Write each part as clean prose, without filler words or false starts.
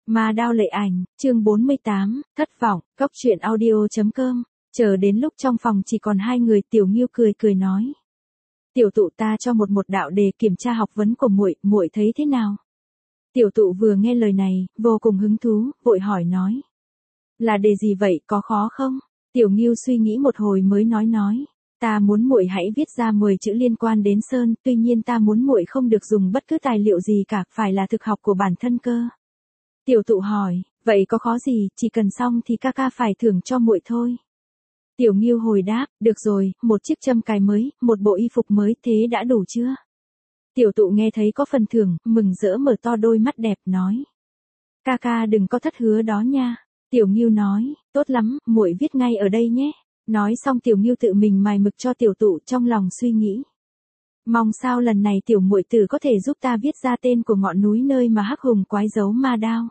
Ma Đao Lệ Ảnh, chương 48, thất vọng, Cốc truyện audio.com. Chờ đến lúc trong phòng chỉ còn hai người, Tiểu Ngưu cười cười nói: "Tiểu tụ, ta cho một đạo đề kiểm tra học vấn của muội, muội thấy thế nào?" Tiểu tụ vừa nghe lời này, vô cùng hứng thú, vội hỏi nói: "Là đề gì vậy, có khó không?" Tiểu Ngưu suy nghĩ một hồi mới nói: "Ta muốn muội hãy viết ra 10 chữ liên quan đến sơn, tuy nhiên ta muốn muội không được dùng bất cứ tài liệu gì cả, phải là thực học của bản thân cơ." Tiểu tụ hỏi: "Vậy có khó gì, chỉ cần xong thì ca ca phải thưởng cho muội thôi." Tiểu Ngưu hồi đáp: "Được rồi, một chiếc châm cài mới, một bộ y phục mới, thế đã đủ chưa?" Tiểu tụ nghe thấy có phần thưởng, mừng rỡ mở to đôi mắt đẹp nói: "Ca ca đừng có thất hứa đó nha." Tiểu Ngưu nói: "Tốt lắm, muội viết ngay ở đây nhé." Nói xong Tiểu Ngưu tự mình mài mực cho tiểu tụ, trong lòng suy nghĩ: mong sao lần này tiểu muội tử có thể giúp ta viết ra tên của ngọn núi nơi mà Hắc Hùng quái giấu ma đao.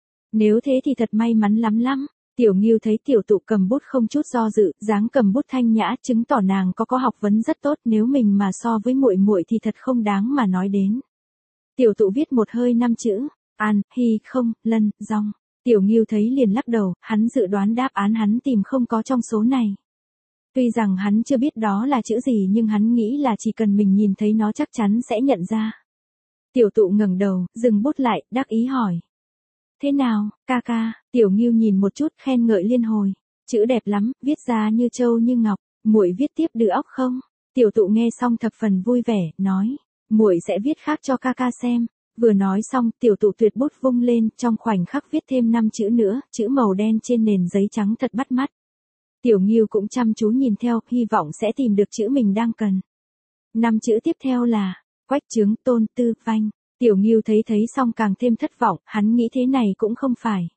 Nếu thế thì thật may mắn lắm. Tiểu Ngưu thấy tiểu tụ cầm bút không chút do dự, dáng cầm bút thanh nhã, chứng tỏ nàng có học vấn rất tốt, nếu mình mà so với muội thì thật không đáng mà nói đến. Tiểu tụ viết một hơi 5 chữ: an, hi, không, lân, dong. Tiểu Ngưu thấy liền lắc đầu, hắn dự đoán đáp án hắn tìm không có trong số này. Tuy rằng hắn chưa biết đó là chữ gì nhưng hắn nghĩ là chỉ cần mình nhìn thấy nó chắc chắn sẽ nhận ra. Tiểu tụ ngẩng đầu, dừng bút lại, đắc ý hỏi: "Thế nào, ca ca?" Tiểu Ngưu nhìn một chút, khen ngợi liên hồi: "Chữ đẹp lắm, viết ra như châu như ngọc, muội viết tiếp được óc không?" Tiểu tụ nghe xong thập phần vui vẻ, nói: "Muội sẽ viết khác cho ca ca xem." Vừa nói xong, tiểu tụ tuyệt bút vung lên, trong khoảnh khắc viết thêm 5 chữ nữa, chữ màu đen trên nền giấy trắng thật bắt mắt. Tiểu Ngưu cũng chăm chú nhìn theo, hy vọng sẽ tìm được chữ mình đang cần. 5 chữ tiếp theo là: Quách Trướng Tôn Tư Vanh. Tiểu Ngưu thấy xong càng thêm thất vọng, hắn nghĩ thế này cũng không phải.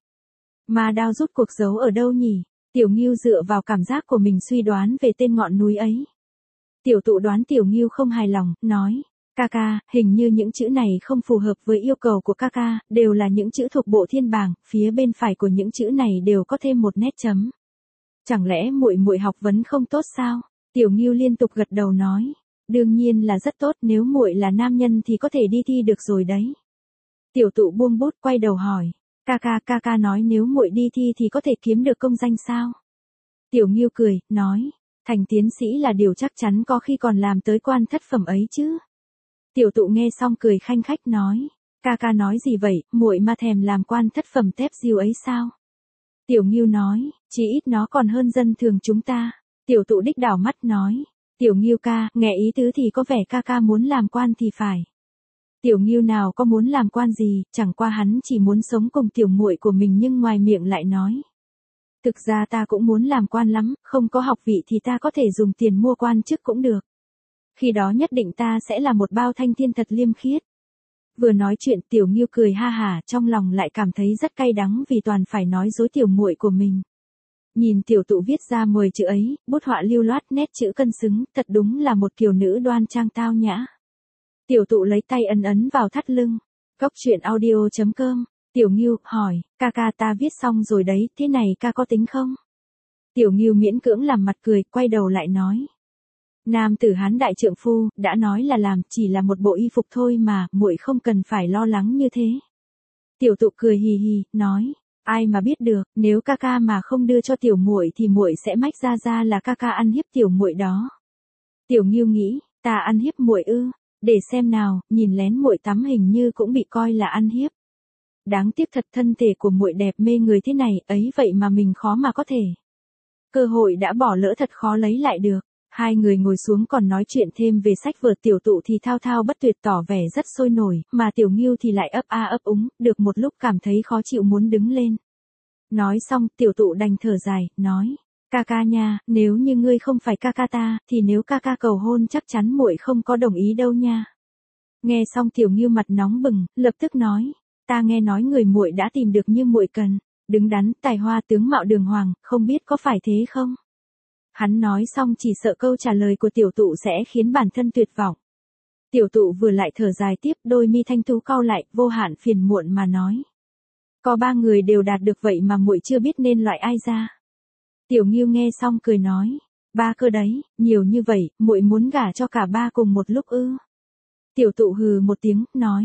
Ma đao rút cuộc giấu ở đâu nhỉ? Tiểu Ngưu dựa vào cảm giác của mình suy đoán về tên ngọn núi ấy. Tiểu tụ đoán Tiểu Ngưu không hài lòng, nói: "Ca ca, hình như những chữ này không phù hợp với yêu cầu của ca ca, đều là những chữ thuộc bộ thiên bảng, phía bên phải của những chữ này đều có thêm một nét chấm. Chẳng lẽ muội học vấn không tốt sao?" Tiểu Ngưu liên tục gật đầu nói: "Đương nhiên là rất tốt, nếu muội là nam nhân thì có thể đi thi được rồi đấy." Tiểu tụ buông bút, quay đầu hỏi: Ca ca nói nếu muội đi thi thì có thể kiếm được công danh sao?" Tiểu Ngưu cười, nói: "Thành tiến sĩ là điều chắc chắn, có khi còn làm tới quan thất phẩm ấy chứ." Tiểu tụ nghe xong cười khanh khách nói: Ca ca nói gì vậy, muội mà thèm làm quan thất phẩm tép diêu ấy sao?" Tiểu Ngưu nói: "Chỉ ít nó còn hơn dân thường chúng ta." Tiểu tụ đích đảo mắt nói: "Tiểu Ngưu ca, nghe ý tứ thì có vẻ ca ca muốn làm quan thì phải." Tiểu Ngưu nào có muốn làm quan gì, chẳng qua hắn chỉ muốn sống cùng tiểu muội của mình, nhưng ngoài miệng lại nói: "Thực ra ta cũng muốn làm quan lắm, không có học vị thì ta có thể dùng tiền mua quan chức cũng được. Khi đó nhất định ta sẽ là một bao thanh thiên thật liêm khiết." Vừa nói chuyện Tiểu Ngưu cười ha hả, trong lòng lại cảm thấy rất cay đắng vì toàn phải nói dối tiểu muội của mình. Nhìn tiểu tụ viết ra 10 chữ ấy, bút họa lưu loát, nét chữ cân xứng, thật đúng là một kiều nữ đoan trang tao nhã. Tiểu tụ lấy tay ấn vào thắt lưng. Cốc truyện audio.com. Tiểu Ngưu hỏi: "Ca ca, ta viết xong rồi đấy, thế này ca có tính không?" Tiểu Ngưu miễn cưỡng làm mặt cười, quay đầu lại nói: "Nam tử Hán đại trượng phu, đã nói là làm, chỉ là một bộ y phục thôi mà, muội không cần phải lo lắng như thế." Tiểu tụ cười hì hì, nói: "Ai mà biết được, nếu ca ca mà không đưa cho tiểu muội thì muội sẽ mách ra là ca ca ăn hiếp tiểu muội đó." Tiểu Ngưu nghĩ: "Ta ăn hiếp muội ư? Để xem nào, nhìn lén muội tắm hình như cũng bị coi là ăn hiếp. Đáng tiếc thật, thân thể của muội đẹp mê người thế này, ấy vậy mà mình khó mà có thể. Cơ hội đã bỏ lỡ thật khó lấy lại được." Hai người ngồi xuống còn nói chuyện thêm về sách vở, tiểu tụ thì thao thao bất tuyệt tỏ vẻ rất sôi nổi, mà Tiểu Ngưu thì lại ấp a ấp úng, được một lúc cảm thấy khó chịu muốn đứng lên. Nói xong, tiểu tụ đành thở dài, nói: "Ca ca nha, nếu như ngươi không phải ca ca ta, thì nếu ca ca cầu hôn chắc chắn muội không có đồng ý đâu nha." Nghe xong Tiểu Ngưu mặt nóng bừng, lập tức nói: "Ta nghe nói người muội đã tìm được như muội cần, đứng đắn, tài hoa, tướng mạo đường hoàng, không biết có phải thế không?" Hắn nói xong chỉ sợ câu trả lời của tiểu tụ sẽ khiến bản thân tuyệt vọng. Tiểu tụ vừa lại thở dài tiếp, đôi mi thanh tú cau lại, vô hạn phiền muộn mà nói: "Có 3 người đều đạt được vậy mà muội chưa biết nên loại ai ra." Tiểu Ngưu nghe xong cười nói: "3 cơ đấy, nhiều như vậy, muội muốn gả cho cả 3 cùng một lúc ư?" Tiểu tụ hừ một tiếng, nói: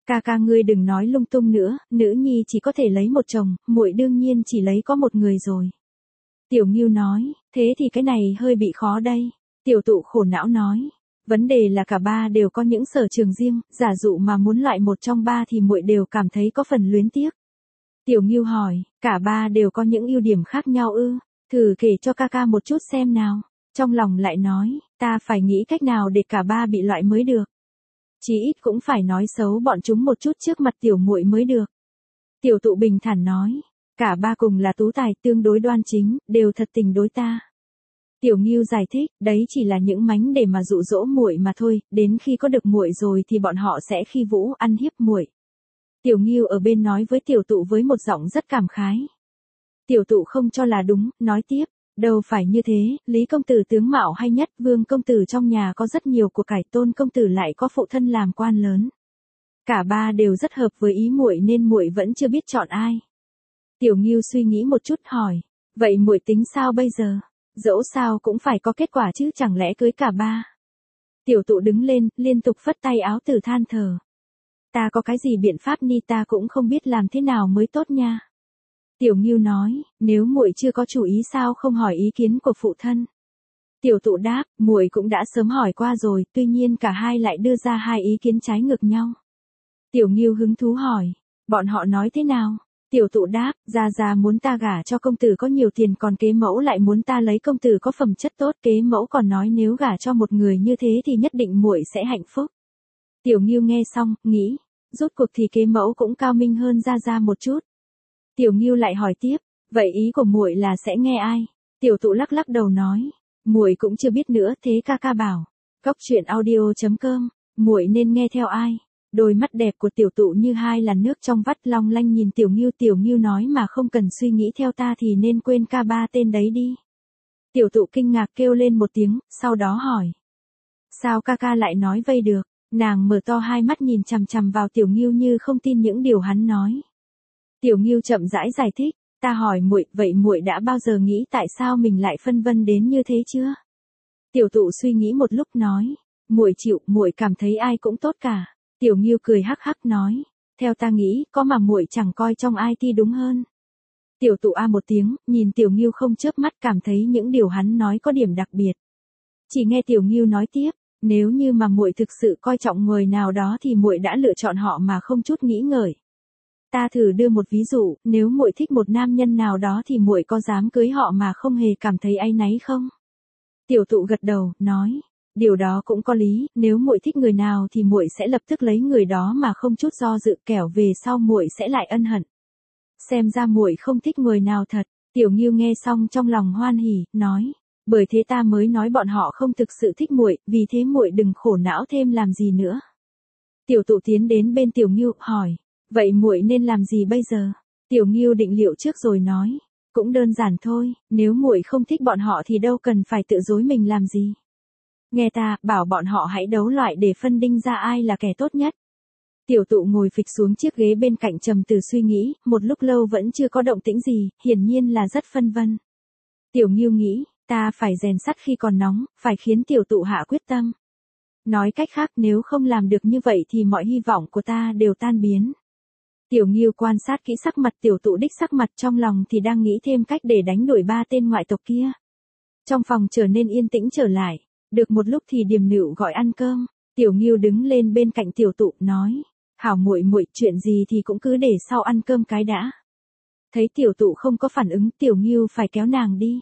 Ca ca ngươi đừng nói lung tung nữa, nữ nhi chỉ có thể lấy một chồng, muội đương nhiên chỉ lấy có một người rồi. Tiểu Ngưu nói, thế thì cái này hơi bị khó đây. Tiểu tụ khổ não nói, vấn đề là cả ba đều có những sở trường riêng, giả dụ mà muốn loại một trong ba thì muội đều cảm thấy có phần luyến tiếc. Tiểu Ngưu hỏi, cả ba đều có những ưu điểm khác nhau ư? Thử kể cho ca ca một chút xem nào. Trong lòng lại nói, ta phải nghĩ cách nào để cả ba bị loại mới được. Chí ít cũng phải nói xấu bọn chúng một chút trước mặt tiểu muội mới được. Tiểu tụ bình thản nói, cả ba cùng là tú tài, tương đối đoan chính, đều thật tình đối ta. Tiểu Ngưu giải thích, đấy chỉ là những mánh để mà dụ dỗ muội mà thôi, đến khi có được muội rồi thì bọn họ sẽ khi vũ ăn hiếp muội. Tiểu Ngưu ở bên nói với tiểu tụ với một giọng rất cảm khái. Tiểu tụ không cho là đúng, nói tiếp, đâu phải như thế, Lý công tử tướng mạo hay nhất, Vương công tử trong nhà có rất nhiều của cải, Tôn công tử lại có phụ thân làm quan lớn. Cả ba đều rất hợp với ý muội nên muội vẫn chưa biết chọn ai. Tiểu Ngưu suy nghĩ một chút hỏi, vậy muội tính sao bây giờ? Dẫu sao cũng phải có kết quả chứ, chẳng lẽ cưới cả ba? Tiểu tụ đứng lên, liên tục phất tay áo từ than thở. Ta có cái gì biện pháp ni, ta cũng không biết làm thế nào mới tốt nha. Tiểu Ngưu nói, nếu muội chưa có chủ ý sao không hỏi ý kiến của phụ thân? Tiểu tụ đáp, muội cũng đã sớm hỏi qua rồi, tuy nhiên cả hai lại đưa ra hai ý kiến trái ngược nhau. Tiểu Ngưu hứng thú hỏi, bọn họ nói thế nào? Tiểu tụ đáp, gia muốn ta gả cho công tử có nhiều tiền, còn kế mẫu lại muốn ta lấy công tử có phẩm chất tốt, kế mẫu còn nói nếu gả cho một người như thế thì nhất định muội sẽ hạnh phúc. Tiểu Ngưu nghe xong, nghĩ, rốt cuộc thì kế mẫu cũng cao minh hơn gia một chút. Tiểu Ngưu lại hỏi tiếp, vậy ý của muội là sẽ nghe ai? Tiểu tụ lắc lắc đầu nói, muội cũng chưa biết nữa, thế ca ca bảo. Coctruyện.audio.com, muội nên nghe theo ai? Đôi mắt đẹp của tiểu tụ như hai làn nước trong vắt, long lanh nhìn Tiểu Ngưu nói mà không cần suy nghĩ, theo ta thì nên quên ca ba tên đấy đi. Tiểu tụ kinh ngạc kêu lên một tiếng, sau đó hỏi. Sao ca ca lại nói vây được? Nàng mở to hai mắt nhìn chằm chằm vào Tiểu Ngưu như không tin những điều hắn nói. Tiểu Ngưu chậm rãi giải thích, ta hỏi muội, vậy muội đã bao giờ nghĩ tại sao mình lại phân vân đến như thế chưa? Tiểu tụ suy nghĩ một lúc nói, muội chịu, muội cảm thấy ai cũng tốt cả. Tiểu Ngưu cười hắc hắc nói, theo ta nghĩ, có mà muội chẳng coi trong ai thì đúng hơn. Tiểu tụ a một tiếng, nhìn Tiểu Ngưu không chớp mắt, cảm thấy những điều hắn nói có điểm đặc biệt. Chỉ nghe Tiểu Ngưu nói tiếp, nếu như mà muội thực sự coi trọng người nào đó thì muội đã lựa chọn họ mà không chút nghĩ ngợi. Ta thử đưa một ví dụ, nếu muội thích một nam nhân nào đó thì muội có dám cưới họ mà không hề cảm thấy áy náy không? Tiểu tụ gật đầu, nói, điều đó cũng có lý, nếu muội thích người nào thì muội sẽ lập tức lấy người đó mà không chút do dự, kẻo về sau muội sẽ lại ân hận. Xem ra muội không thích người nào thật. Tiểu Ngưu nghe xong trong lòng hoan hỉ, nói, bởi thế ta mới nói bọn họ không thực sự thích muội, vì thế muội đừng khổ não thêm làm gì nữa. Tiểu tụ tiến đến bên Tiểu Ngưu, hỏi, vậy muội nên làm gì bây giờ? Tiểu Ngưu định liệu trước rồi nói, cũng đơn giản thôi, nếu muội không thích bọn họ thì đâu cần phải tự dối mình làm gì. Nghe ta, bảo bọn họ hãy đấu loại để phân định ra ai là kẻ tốt nhất. Tiểu tụ ngồi phịch xuống chiếc ghế bên cạnh trầm tư suy nghĩ, một lúc lâu vẫn chưa có động tĩnh gì, hiển nhiên là rất phân vân. Tiểu Ngưu nghĩ, ta phải rèn sắt khi còn nóng, phải khiến tiểu tụ hạ quyết tâm. Nói cách khác, nếu không làm được như vậy thì mọi hy vọng của ta đều tan biến. Tiểu Ngưu quan sát kỹ sắc mặt tiểu tụ đích, sắc mặt trong lòng thì đang nghĩ thêm cách để đánh đuổi ba tên ngoại tộc kia. Trong phòng trở nên yên tĩnh trở lại, được một lúc thì Điềm Nựu gọi ăn cơm. Tiểu Ngưu đứng lên bên cạnh tiểu tụ, nói, hảo muội muội, chuyện gì thì cũng cứ để sau ăn cơm cái đã. Thấy tiểu tụ không có phản ứng, Tiểu Ngưu phải kéo nàng đi.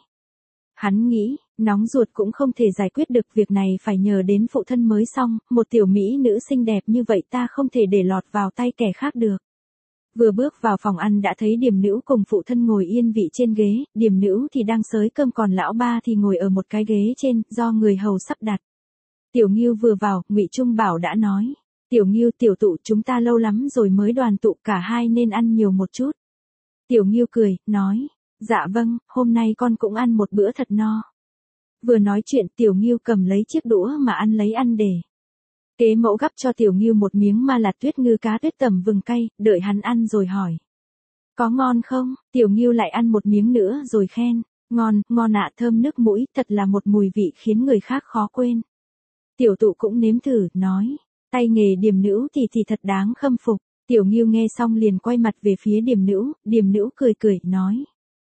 Hắn nghĩ, nóng ruột cũng không thể giải quyết được việc này, phải nhờ đến phụ thân mới xong, một tiểu mỹ nữ xinh đẹp như vậy ta không thể để lọt vào tay kẻ khác được. Vừa bước vào phòng ăn đã thấy Điềm Nữu cùng phụ thân ngồi yên vị trên ghế, Điềm Nữu thì đang xới cơm, còn lão ba thì ngồi ở một cái ghế trên, do người hầu sắp đặt. Tiểu Ngưu vừa vào, Ngụy Trung Bảo đã nói, Tiểu Ngưu, tiểu tụ, chúng ta lâu lắm rồi mới đoàn tụ, cả hai nên ăn nhiều một chút. Tiểu Ngưu cười, nói, dạ vâng, hôm nay con cũng ăn một bữa thật no. Vừa nói chuyện, Tiểu Ngưu cầm lấy chiếc đũa mà ăn lấy ăn để. Kế mẫu gắp cho Tiểu Ngưu một miếng ma lạt tuyết ngư cá tuyết tẩm vừng cay, đợi hắn ăn rồi hỏi, có ngon không? Tiểu Ngưu lại ăn một miếng nữa rồi khen, ngon, ngon ạ, thơm nước mũi, thật là một mùi vị khiến người khác khó quên. Tiểu tụ cũng nếm thử, nói, Tay nghề điềm nữ thì thật đáng khâm phục. Tiểu Ngưu nghe xong liền quay mặt về phía Điềm Nữ cười cười, nói.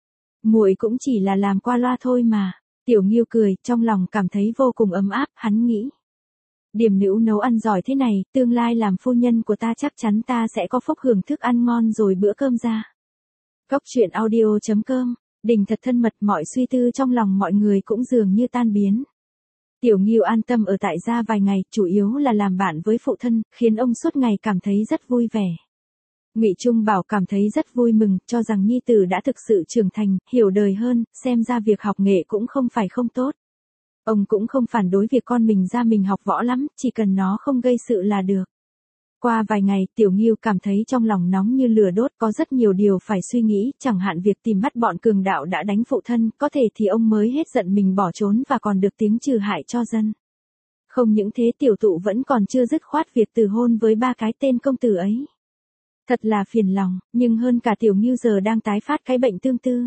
Muội cũng chỉ là làm qua loa thôi mà. Tiểu Ngưu cười, trong lòng cảm thấy vô cùng ấm áp, hắn nghĩ. Điềm Nữ nấu ăn giỏi thế này, tương lai làm phu nhân của ta chắc chắn ta sẽ có phúc hưởng thức ăn ngon rồi bữa cơm ra. Cốc truyện audio.com, Đình thật thân mật, mọi suy tư trong lòng mọi người cũng dường như tan biến. Tiểu Ngưu an tâm ở tại gia vài ngày, chủ yếu là làm bạn với phụ thân, khiến ông suốt ngày cảm thấy rất vui vẻ. Ngụy Trung Bảo cảm thấy rất vui mừng, cho rằng nhi tử đã thực sự trưởng thành, hiểu đời hơn, xem ra việc học nghệ cũng không phải không tốt. Ông cũng không phản đối việc con mình ra mình học võ lắm, chỉ cần nó không gây sự là được. Qua vài ngày, Tiểu Ngưu cảm thấy trong lòng nóng như lửa đốt, có rất nhiều điều phải suy nghĩ, chẳng hạn việc tìm bắt bọn cường đạo đã đánh phụ thân, có thể thì ông mới hết giận mình bỏ trốn và còn được tiếng trừ hại cho dân. Không những thế, tiểu tụ vẫn còn chưa dứt khoát việc từ hôn với 3 cái tên công tử ấy. Thật là phiền lòng, nhưng hơn cả Tiểu Ngưu giờ đang tái phát cái bệnh tương tư.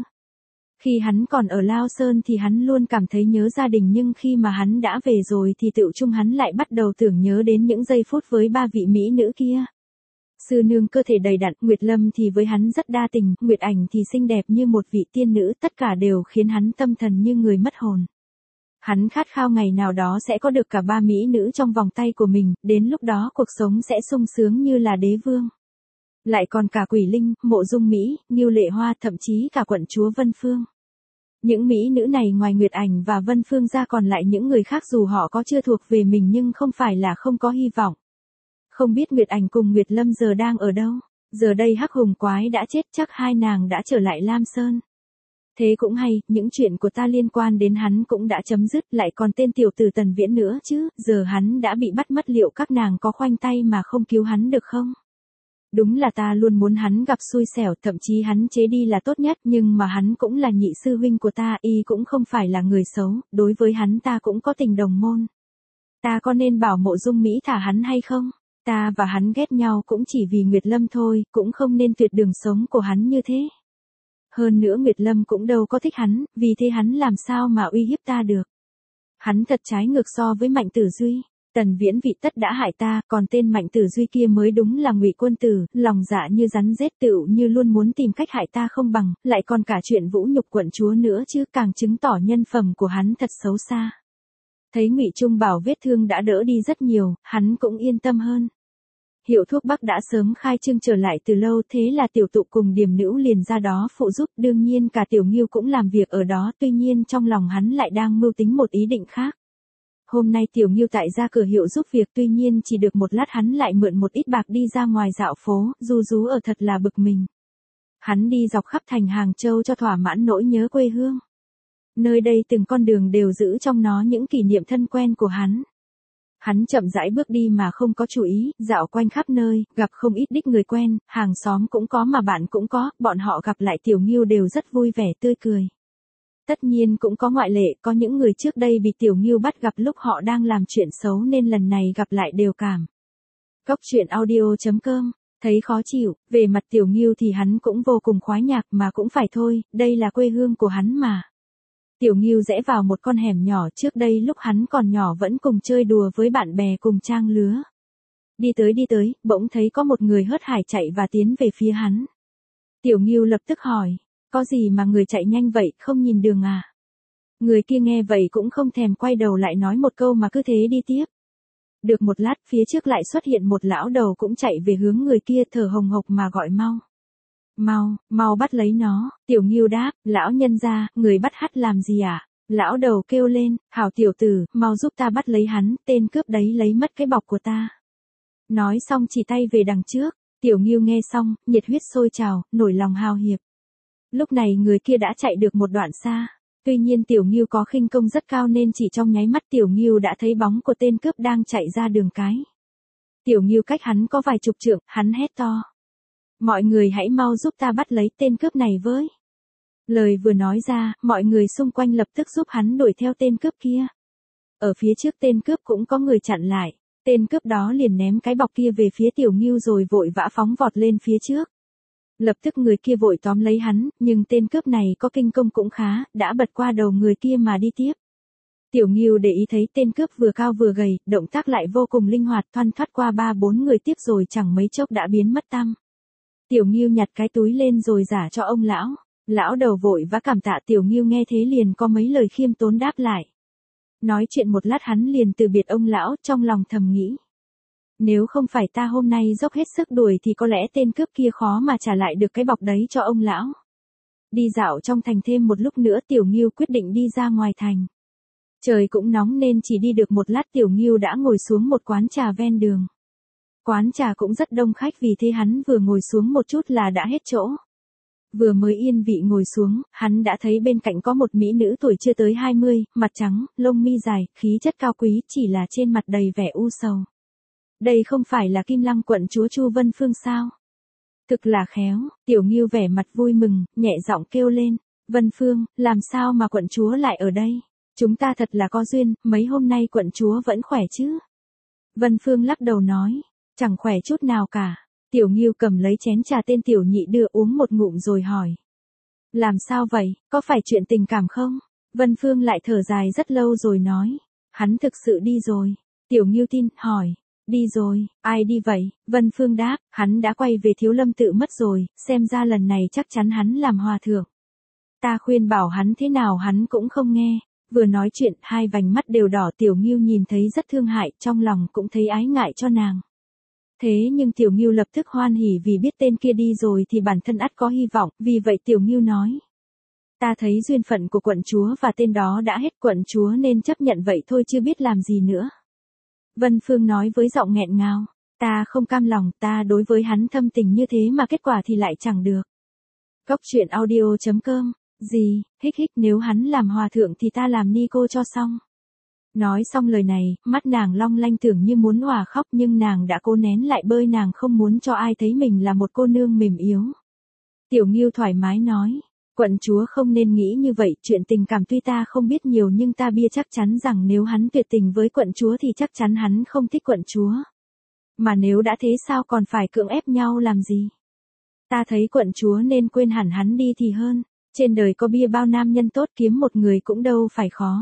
Khi hắn còn ở Lao Sơn thì hắn luôn cảm thấy nhớ gia đình, nhưng khi mà hắn đã về rồi thì tự chung hắn lại bắt đầu tưởng nhớ đến những giây phút với 3 vị mỹ nữ kia. Sư nương cơ thể đầy đặn, Nguyệt Lâm thì với hắn rất đa tình, Nguyệt Ảnh thì xinh đẹp như một vị tiên nữ, tất cả đều khiến hắn tâm thần như người mất hồn. Hắn khát khao ngày nào đó sẽ có được cả 3 mỹ nữ trong vòng tay của mình, đến lúc đó cuộc sống sẽ sung sướng như là đế vương. Lại còn cả Quỷ Linh, Mộ Dung Mỹ, Ngưu Lệ Hoa, thậm chí cả quận chúa Vân Phương. Những mỹ nữ này ngoài Nguyệt Ảnh và Vân Phương ra còn lại những người khác dù họ có chưa thuộc về mình nhưng không phải là không có hy vọng. Không biết Nguyệt Ảnh cùng Nguyệt Lâm giờ đang ở đâu? Giờ đây Hắc Hùng Quái đã chết, chắc hai nàng đã trở lại Lam Sơn. Thế cũng hay, những chuyện của ta liên quan đến hắn cũng đã chấm dứt, lại còn tên tiểu tử Tần Viễn nữa chứ, giờ hắn đã bị bắt mất, liệu các nàng có khoanh tay mà không cứu hắn được không? Đúng là ta luôn muốn hắn gặp xui xẻo, thậm chí hắn chế đi là tốt nhất, nhưng mà hắn cũng là nhị sư huynh của ta, y cũng không phải là người xấu, đối với hắn ta cũng có tình đồng môn. Ta có nên bảo Mộ Dung Mỹ thả hắn hay không? Ta và hắn ghét nhau cũng chỉ vì Nguyệt Lâm thôi, cũng không nên tuyệt đường sống của hắn như thế. Hơn nữa Nguyệt Lâm cũng đâu có thích hắn, vì thế hắn làm sao mà uy hiếp ta được. Hắn thật trái ngược so với Mạnh Tử Duy. Tần Viễn vị tất đã hại ta, còn tên Mạnh Tử Duy kia mới đúng là Ngụy Quân Tử, lòng dạ như rắn rết, tựu như luôn muốn tìm cách hại ta không bằng, lại còn cả chuyện vũ nhục quận chúa nữa chứ, càng chứng tỏ nhân phẩm của hắn thật xấu xa. Thấy Ngụy Trung Bảo vết thương đã đỡ đi rất nhiều, hắn cũng yên tâm hơn. Hiệu thuốc Bắc đã sớm khai trương trở lại từ lâu, thế là tiểu tụ cùng Điềm Nữ liền ra đó phụ giúp, đương nhiên cả Tiểu Ngưu cũng làm việc ở đó, tuy nhiên trong lòng hắn lại đang mưu tính một ý định khác. Hôm nay Tiểu Ngưu tại ra cửa hiệu giúp việc, tuy nhiên chỉ được một lát hắn lại mượn một ít bạc đi ra ngoài dạo phố, ru rú ở thật là bực mình. Hắn đi dọc khắp thành Hàng Châu cho thỏa mãn nỗi nhớ quê hương. Nơi đây từng con đường đều giữ trong nó những kỷ niệm thân quen của hắn. Hắn chậm rãi bước đi mà không có chú ý, dạo quanh khắp nơi, gặp không ít đích người quen, hàng xóm cũng có mà bạn cũng có, bọn họ gặp lại Tiểu Ngưu đều rất vui vẻ tươi cười. Tất nhiên cũng có ngoại lệ, có những người trước đây bị Tiểu Ngưu bắt gặp lúc họ đang làm chuyện xấu nên lần này gặp lại đều cảm. Cốc truyện audio.com, thấy khó chịu, về mặt Tiểu Ngưu thì hắn cũng vô cùng khoái nhạc mà cũng phải thôi, đây là quê hương của hắn mà. Tiểu Ngưu rẽ vào một con hẻm nhỏ, trước đây lúc hắn còn nhỏ vẫn cùng chơi đùa với bạn bè cùng trang lứa. Đi tới, bỗng thấy có một người hớt hải chạy và tiến về phía hắn. Tiểu Ngưu lập tức hỏi, có gì mà người chạy nhanh vậy, không nhìn đường à? Người kia nghe vậy cũng không thèm quay đầu lại nói một câu mà cứ thế đi tiếp. Được một lát phía trước lại xuất hiện một lão đầu cũng chạy về hướng người kia, thở hồng hộc mà gọi mau. Mau bắt lấy nó. Tiểu Ngưu đáp, lão nhân gia, người bắt hắt làm gì à? Lão đầu kêu lên, hảo tiểu tử, mau giúp ta bắt lấy hắn, tên cướp đấy lấy mất cái bọc của ta. Nói xong chỉ tay về đằng trước. Tiểu Ngưu nghe xong, nhiệt huyết sôi trào, nổi lòng hào hiệp. Lúc này người kia đã chạy được một đoạn xa. Tuy nhiên Tiểu Ngưu có khinh công rất cao nên chỉ trong nháy mắt Tiểu Ngưu đã thấy bóng của tên cướp đang chạy ra đường cái. Tiểu Ngưu cách hắn có vài chục trượng, hắn hét to. Mọi người hãy mau giúp ta bắt lấy tên cướp này với. Lời vừa nói ra, mọi người xung quanh lập tức giúp hắn đuổi theo tên cướp kia. Ở phía trước tên cướp cũng có người chặn lại. Tên cướp đó liền ném cái bọc kia về phía Tiểu Ngưu rồi vội vã phóng vọt lên phía trước. Lập tức người kia vội tóm lấy hắn, nhưng tên cướp này có kinh công cũng khá, đã bật qua đầu người kia mà đi tiếp. Tiểu Ngưu để ý thấy tên cướp vừa cao vừa gầy, động tác lại vô cùng linh hoạt, thoăn thoắt qua 3-4 người tiếp rồi chẳng mấy chốc đã biến mất tăm. Tiểu Ngưu nhặt cái túi lên rồi giả cho ông lão. Lão đầu vội vã cảm tạ. Tiểu Ngưu nghe thế liền có mấy lời khiêm tốn đáp lại. Nói chuyện một lát hắn liền từ biệt ông lão, trong lòng thầm nghĩ. Nếu không phải ta hôm nay dốc hết sức đuổi thì có lẽ tên cướp kia khó mà trả lại được cái bọc đấy cho ông lão. Đi dạo trong thành thêm một lúc nữa Tiểu Ngưu quyết định đi ra ngoài thành. Trời cũng nóng nên chỉ đi được một lát Tiểu Ngưu đã ngồi xuống một quán trà ven đường. Quán trà cũng rất đông khách vì thế hắn vừa ngồi xuống một chút là đã hết chỗ. Vừa mới yên vị ngồi xuống, hắn đã thấy bên cạnh có một mỹ nữ tuổi chưa tới 20, mặt trắng, lông mi dài, khí chất cao quý, chỉ là trên mặt đầy vẻ u sầu. Đây không phải là Kim Lăng quận chúa Chu Vân Phương sao? Thực là khéo. Tiểu Ngưu vẻ mặt vui mừng, nhẹ giọng kêu lên. Vân Phương, làm sao mà quận chúa lại ở đây? Chúng ta thật là có duyên, mấy hôm nay quận chúa vẫn khỏe chứ? Vân Phương lắc đầu nói. Chẳng khỏe chút nào cả. Tiểu Ngưu cầm lấy chén trà tên Tiểu Nhị đưa uống một ngụm rồi hỏi. Làm sao vậy, có phải chuyện tình cảm không? Vân Phương lại thở dài rất lâu rồi nói. Hắn thực sự đi rồi. Tiểu Ngưu tin, hỏi. Đi rồi, ai đi vậy? Vân Phương đáp, hắn đã quay về Thiếu Lâm tự mất rồi, xem ra lần này chắc chắn hắn làm hòa thượng. Ta khuyên bảo hắn thế nào hắn cũng không nghe. Vừa nói chuyện, hai vành mắt đều đỏ. Tiểu Ngưu nhìn thấy rất thương hại, trong lòng cũng thấy ái ngại cho nàng. Thế nhưng Tiểu Ngưu lập tức hoan hỉ vì biết tên kia đi rồi thì bản thân ắt có hy vọng, vì vậy Tiểu Ngưu nói. Ta thấy duyên phận của quận chúa và tên đó đã hết, quận chúa nên chấp nhận vậy thôi chứ biết làm gì nữa. Vân Phương nói với giọng nghẹn ngào, ta không cam lòng, ta đối với hắn thâm tình như thế mà kết quả thì lại chẳng được. Góc truyện audio.com, gì, hích hích, nếu hắn làm hòa thượng thì ta làm ni cô cho xong. Nói xong lời này, mắt nàng long lanh tưởng như muốn òa khóc nhưng nàng đã cố nén lại bơi, nàng không muốn cho ai thấy mình là một cô nương mềm yếu. Tiểu Ngưu thoải mái nói, quận chúa không nên nghĩ như vậy, chuyện tình cảm tuy ta không biết nhiều nhưng ta bia chắc chắn rằng nếu hắn tuyệt tình với quận chúa thì chắc chắn hắn không thích quận chúa. Mà nếu đã thế sao còn phải cưỡng ép nhau làm gì? Ta thấy quận chúa nên quên hẳn hắn đi thì hơn, trên đời có bia bao nam nhân tốt, kiếm một người cũng đâu phải khó.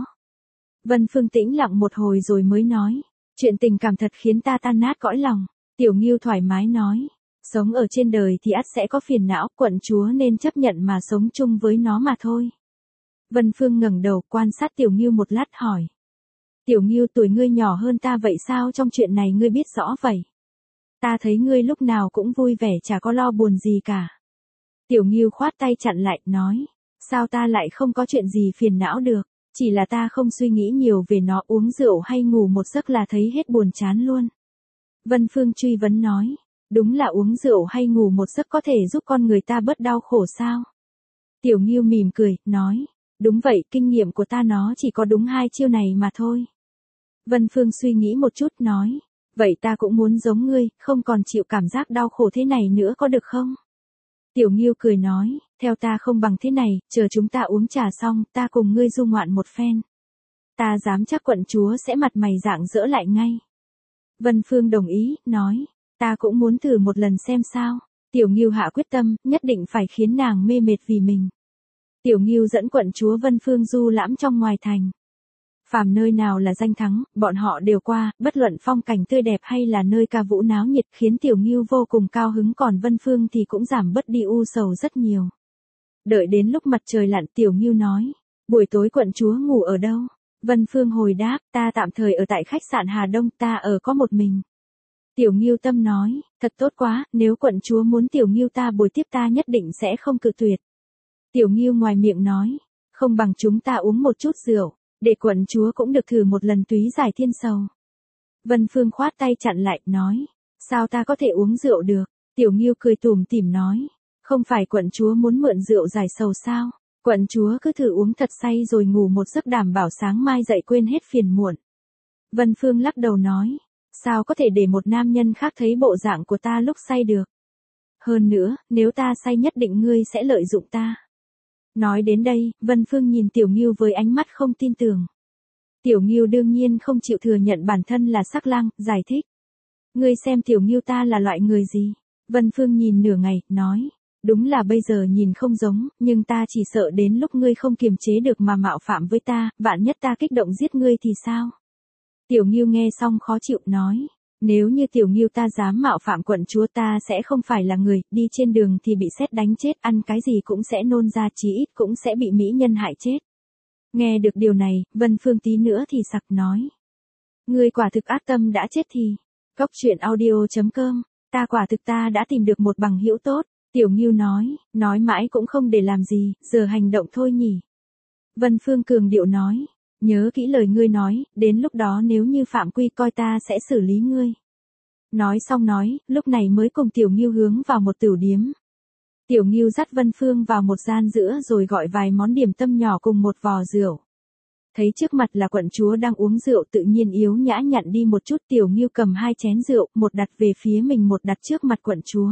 Vân Phương tĩnh lặng một hồi rồi mới nói, chuyện tình cảm thật khiến ta tan nát cõi lòng. Tiểu Ngưu thoải mái nói, sống ở trên đời thì ắt sẽ có phiền não, quận chúa nên chấp nhận mà sống chung với nó mà thôi. Vân Phương ngẩng đầu quan sát Tiểu Ngưu một lát hỏi. Tiểu Ngưu, tuổi ngươi nhỏ hơn ta vậy sao trong chuyện này ngươi biết rõ vậy? Ta thấy ngươi lúc nào cũng vui vẻ chả có lo buồn gì cả. Tiểu Ngưu khoát tay chặn lại, nói, sao ta lại không có chuyện gì phiền não được, chỉ là ta không suy nghĩ nhiều về nó, uống rượu hay ngủ một giấc là thấy hết buồn chán luôn. Vân Phương truy vấn nói, đúng là uống rượu hay ngủ một giấc có thể giúp con người ta bớt đau khổ sao? Tiểu Ngưu mỉm cười, nói, đúng vậy, kinh nghiệm của ta nó chỉ có đúng 2 chiêu này mà thôi. Vân Phương suy nghĩ một chút nói, vậy ta cũng muốn giống ngươi, không còn chịu cảm giác đau khổ thế này nữa có được không? Tiểu Ngưu cười nói, theo ta không bằng thế này, chờ chúng ta uống trà xong, ta cùng ngươi du ngoạn một phen. Ta dám chắc quận chúa sẽ mặt mày rạng rỡ lại ngay. Vân Phương đồng ý, nói, ta cũng muốn thử một lần xem sao. Tiểu Ngưu hạ quyết tâm, nhất định phải khiến nàng mê mệt vì mình. Tiểu Ngưu dẫn quận chúa Vân Phương du lãm trong ngoài thành. Phàm nơi nào là danh thắng, bọn họ đều qua, bất luận phong cảnh tươi đẹp hay là nơi ca vũ náo nhiệt khiến Tiểu Ngưu vô cùng cao hứng, còn Vân Phương thì cũng giảm bớt đi u sầu rất nhiều. Đợi đến lúc mặt trời lặn Tiểu Ngưu nói, buổi tối quận chúa ngủ ở đâu? Vân Phương hồi đáp, ta tạm thời ở tại khách sạn Hà Đông, ta ở có một mình. Tiểu Ngưu tâm nói, thật tốt quá, nếu quận chúa muốn Tiểu Ngưu ta buổi tiếp ta nhất định sẽ không cự tuyệt. Tiểu Ngưu ngoài miệng nói, không bằng chúng ta uống một chút rượu, để quận chúa cũng được thử một lần túy giải thiên sầu. Vân Phương khoát tay chặn lại, nói, sao ta có thể uống rượu được? Tiểu Ngưu cười tủm tỉm nói, không phải quận chúa muốn mượn rượu giải sầu sao? Quận chúa cứ thử uống thật say rồi ngủ một giấc đảm bảo sáng mai dậy quên hết phiền muộn. Vân Phương lắc đầu nói, sao có thể để một nam nhân khác thấy bộ dạng của ta lúc say được? Hơn nữa, nếu ta say nhất định ngươi sẽ lợi dụng ta. Nói đến đây, Vân Phương nhìn Tiểu Ngưu với ánh mắt không tin tưởng. Tiểu Ngưu đương nhiên không chịu thừa nhận bản thân là sắc lang, giải thích. Ngươi xem Tiểu Ngưu ta là loại người gì? Vân Phương nhìn nửa ngày, nói, đúng là bây giờ nhìn không giống, nhưng ta chỉ sợ đến lúc ngươi không kiềm chế được mà mạo phạm với ta, vạn nhất ta kích động giết ngươi thì sao? Tiểu Ngưu nghe xong khó chịu nói, nếu như Tiểu Ngưu ta dám mạo phạm quận chúa ta sẽ không phải là người, đi trên đường thì bị sét đánh chết, ăn cái gì cũng sẽ nôn ra, chí ít cũng sẽ bị mỹ nhân hại chết. Nghe được điều này, Vân Phương tí nữa thì sặc nói, ngươi quả thực ác tâm đã chết thì. Cốc truyện audio.com, ta quả thực ta đã tìm được một bằng hữu tốt. Tiểu Ngưu nói mãi cũng không để làm gì, giờ hành động thôi nhỉ. Vân Phương cường điệu nói, nhớ kỹ lời ngươi nói, đến lúc đó nếu như phạm quy coi ta sẽ xử lý ngươi. Nói xong lúc này mới cùng Tiểu Ngưu hướng vào một tửu điếm. Tiểu Ngưu dắt Vân Phương vào một gian giữa rồi gọi vài món điểm tâm nhỏ cùng một vò rượu. Thấy trước mặt là quận chúa đang uống rượu tự nhiên yếu nhã nhặn đi một chút, Tiểu Ngưu cầm 2 chén rượu, một đặt về phía mình một đặt trước mặt quận chúa.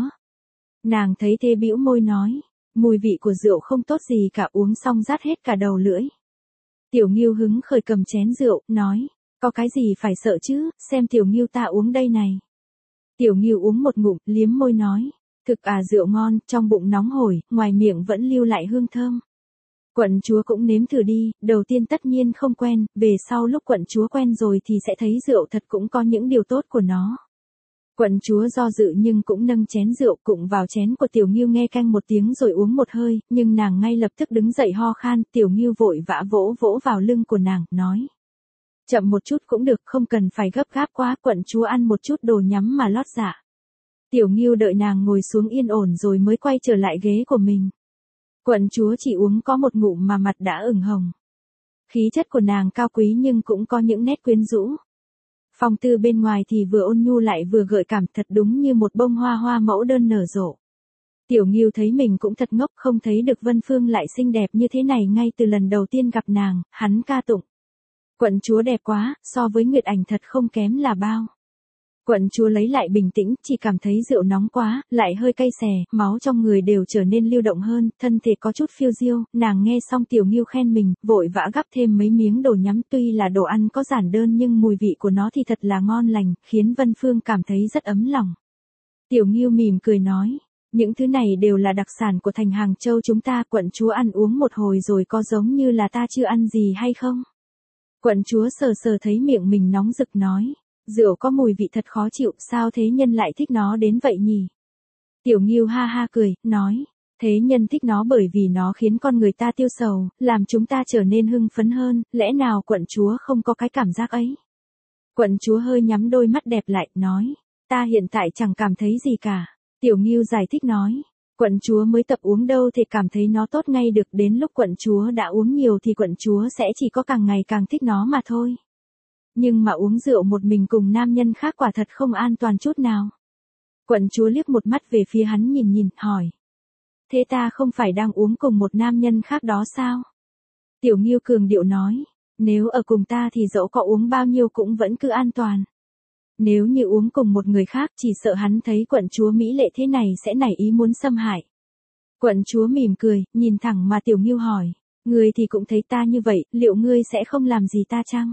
Nàng thấy thế bĩu môi nói, mùi vị của rượu không tốt gì cả, uống xong rát hết cả đầu lưỡi. Tiểu Ngưu hứng khởi cầm chén rượu, nói, có cái gì phải sợ chứ, xem Tiểu Ngưu ta uống đây này. Tiểu Ngưu uống một ngụm, liếm môi nói, thực rượu ngon, trong bụng nóng hổi, ngoài miệng vẫn lưu lại hương thơm. Quận chúa cũng nếm thử đi, đầu tiên tất nhiên không quen, về sau lúc quận chúa quen rồi thì sẽ thấy rượu thật cũng có những điều tốt của nó. Quận chúa do dự nhưng cũng nâng chén rượu cụng vào chén của Tiểu Ngưu, nghe canh một tiếng rồi uống một hơi, nhưng nàng ngay lập tức đứng dậy ho khan, Tiểu Ngưu vội vã vỗ vỗ vào lưng của nàng, nói. Chậm một chút cũng được, không cần phải gấp gáp quá, quận chúa ăn một chút đồ nhắm mà lót dạ. Tiểu Ngưu đợi nàng ngồi xuống yên ổn rồi mới quay trở lại ghế của mình. Quận chúa chỉ uống có một ngụm mà mặt đã ửng hồng. Khí chất của nàng cao quý nhưng cũng có những nét quyến rũ. Phong tư bên ngoài thì vừa ôn nhu lại vừa gợi cảm, thật đúng như một bông hoa mẫu đơn nở rộ. Tiểu Ngưu thấy mình cũng thật ngốc, không thấy được Vân Phương lại xinh đẹp như thế này ngay từ lần đầu tiên gặp nàng, hắn ca tụng. Quận chúa đẹp quá, so với Nguyệt Ảnh thật không kém là bao. Quận chúa lấy lại bình tĩnh, chỉ cảm thấy rượu nóng quá, lại hơi cay xè, máu trong người đều trở nên lưu động hơn, thân thể có chút phiêu diêu, nàng nghe xong Tiểu Ngưu khen mình, vội vã gắp thêm mấy miếng đồ nhắm, tuy là đồ ăn có giản đơn nhưng mùi vị của nó thì thật là ngon lành, khiến Vân Phương cảm thấy rất ấm lòng. Tiểu Ngưu mỉm cười nói, những thứ này đều là đặc sản của thành Hàng Châu chúng ta, quận chúa ăn uống một hồi rồi có giống như là ta chưa ăn gì hay không? Quận chúa sờ thấy miệng mình nóng rực nói. Rượu có mùi vị thật khó chịu, sao thế nhân lại thích nó đến vậy nhỉ? Tiểu Ngưu ha ha cười, nói, thế nhân thích nó bởi vì nó khiến con người ta tiêu sầu, làm chúng ta trở nên hưng phấn hơn, lẽ nào quận chúa không có cái cảm giác ấy? Quận chúa hơi nhắm đôi mắt đẹp lại, nói, ta hiện tại chẳng cảm thấy gì cả. Tiểu Ngưu giải thích nói, quận chúa mới tập uống đâu thì cảm thấy nó tốt ngay được, đến lúc quận chúa đã uống nhiều thì quận chúa sẽ chỉ có càng ngày càng thích nó mà thôi. Nhưng mà uống rượu một mình cùng nam nhân khác quả thật không an toàn chút nào. Quận chúa liếc một mắt về phía hắn nhìn, hỏi. Thế ta không phải đang uống cùng một nam nhân khác đó sao? Tiểu Ngưu cường điệu nói, nếu ở cùng ta thì dẫu có uống bao nhiêu cũng vẫn cứ an toàn. Nếu như uống cùng một người khác chỉ sợ hắn thấy quận chúa mỹ lệ thế này sẽ nảy ý muốn xâm hại. Quận chúa mỉm cười, nhìn thẳng mà Tiểu Ngưu hỏi, ngươi thì cũng thấy ta như vậy, liệu ngươi sẽ không làm gì ta chăng?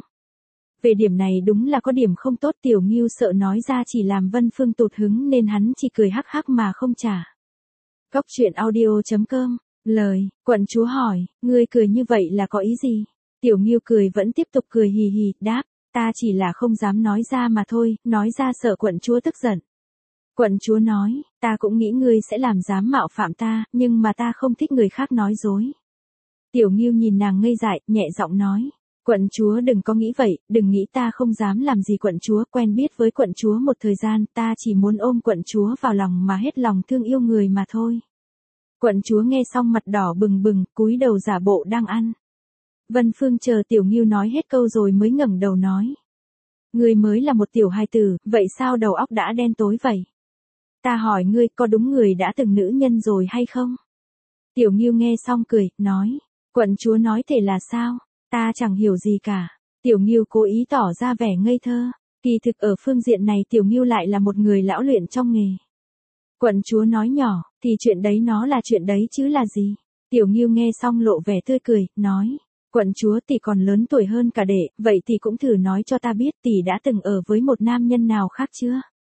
Về điểm này đúng là có điểm không tốt, Tiểu Ngưu sợ nói ra chỉ làm Vân Phương tụt hứng nên hắn chỉ cười hắc hắc mà không trả. Cốc truyện audio.com, lời, quận chúa hỏi, ngươi cười như vậy là có ý gì? Tiểu Ngưu cười vẫn tiếp tục cười hì hì, đáp, ta chỉ là không dám nói ra mà thôi, nói ra sợ quận chúa tức giận. Quận chúa nói, ta cũng nghĩ ngươi sẽ làm dám mạo phạm ta, nhưng mà ta không thích người khác nói dối. Tiểu Ngưu nhìn nàng ngây dại, nhẹ giọng nói. Quận chúa đừng có nghĩ vậy, đừng nghĩ ta không dám làm gì quận chúa, quen biết với quận chúa một thời gian, ta chỉ muốn ôm quận chúa vào lòng mà hết lòng thương yêu người mà thôi. Quận chúa nghe xong mặt đỏ bừng bừng, cúi đầu giả bộ đang ăn. Vân Phương chờ Tiểu Ngưu nói hết câu rồi mới ngẩng đầu nói. Ngươi mới là một tiểu hài tử, vậy sao đầu óc đã đen tối vậy? Ta hỏi ngươi có đúng người đã từng nữ nhân rồi hay không? Tiểu Ngưu nghe xong cười, nói. Quận chúa nói thể là sao? Ta chẳng hiểu gì cả. Tiểu Ngưu cố ý tỏ ra vẻ ngây thơ. Kỳ thực ở phương diện này Tiểu Ngưu lại là một người lão luyện trong nghề. Quận chúa nói nhỏ, thì chuyện đấy nó là chuyện đấy chứ là gì? Tiểu Ngưu nghe xong lộ vẻ tươi cười, nói. Quận chúa tỷ còn lớn tuổi hơn cả đệ, vậy thì cũng thử nói cho ta biết tỷ đã từng ở với một nam nhân nào khác chưa?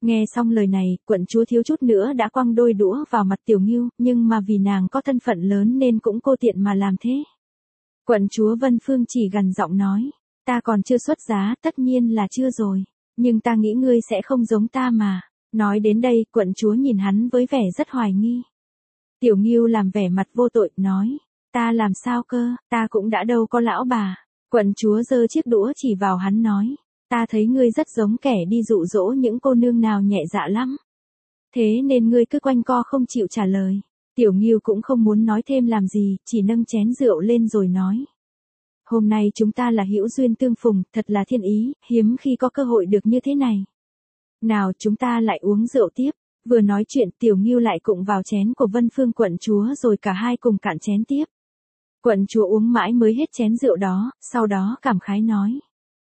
Nghe xong lời này, quận chúa thiếu chút nữa đã quăng đôi đũa vào mặt Tiểu Ngưu, nhưng mà vì nàng có thân phận lớn nên cũng cô tiện mà làm thế. Quận chúa Vân Phương chỉ gằn giọng nói, ta còn chưa xuất giá, tất nhiên là chưa rồi, nhưng ta nghĩ ngươi sẽ không giống ta mà. Nói đến đây, quận chúa nhìn hắn với vẻ rất hoài nghi. Tiểu Ngưu làm vẻ mặt vô tội, nói, ta làm sao cơ, ta cũng đã đâu có lão bà. Quận chúa giơ chiếc đũa chỉ vào hắn nói, ta thấy ngươi rất giống kẻ đi dụ dỗ những cô nương nào nhẹ dạ lắm. Thế nên ngươi cứ quanh co không chịu trả lời. Tiểu Ngưu cũng không muốn nói thêm làm gì, chỉ nâng chén rượu lên rồi nói. Hôm nay chúng ta là hữu duyên tương phùng, thật là thiên ý, hiếm khi có cơ hội được như thế này. Nào chúng ta lại uống rượu tiếp. Vừa nói chuyện Tiểu Ngưu lại cụng vào chén của Vân Phương quận chúa rồi cả hai cùng cạn chén tiếp. Quận chúa uống mãi mới hết chén rượu đó, sau đó cảm khái nói.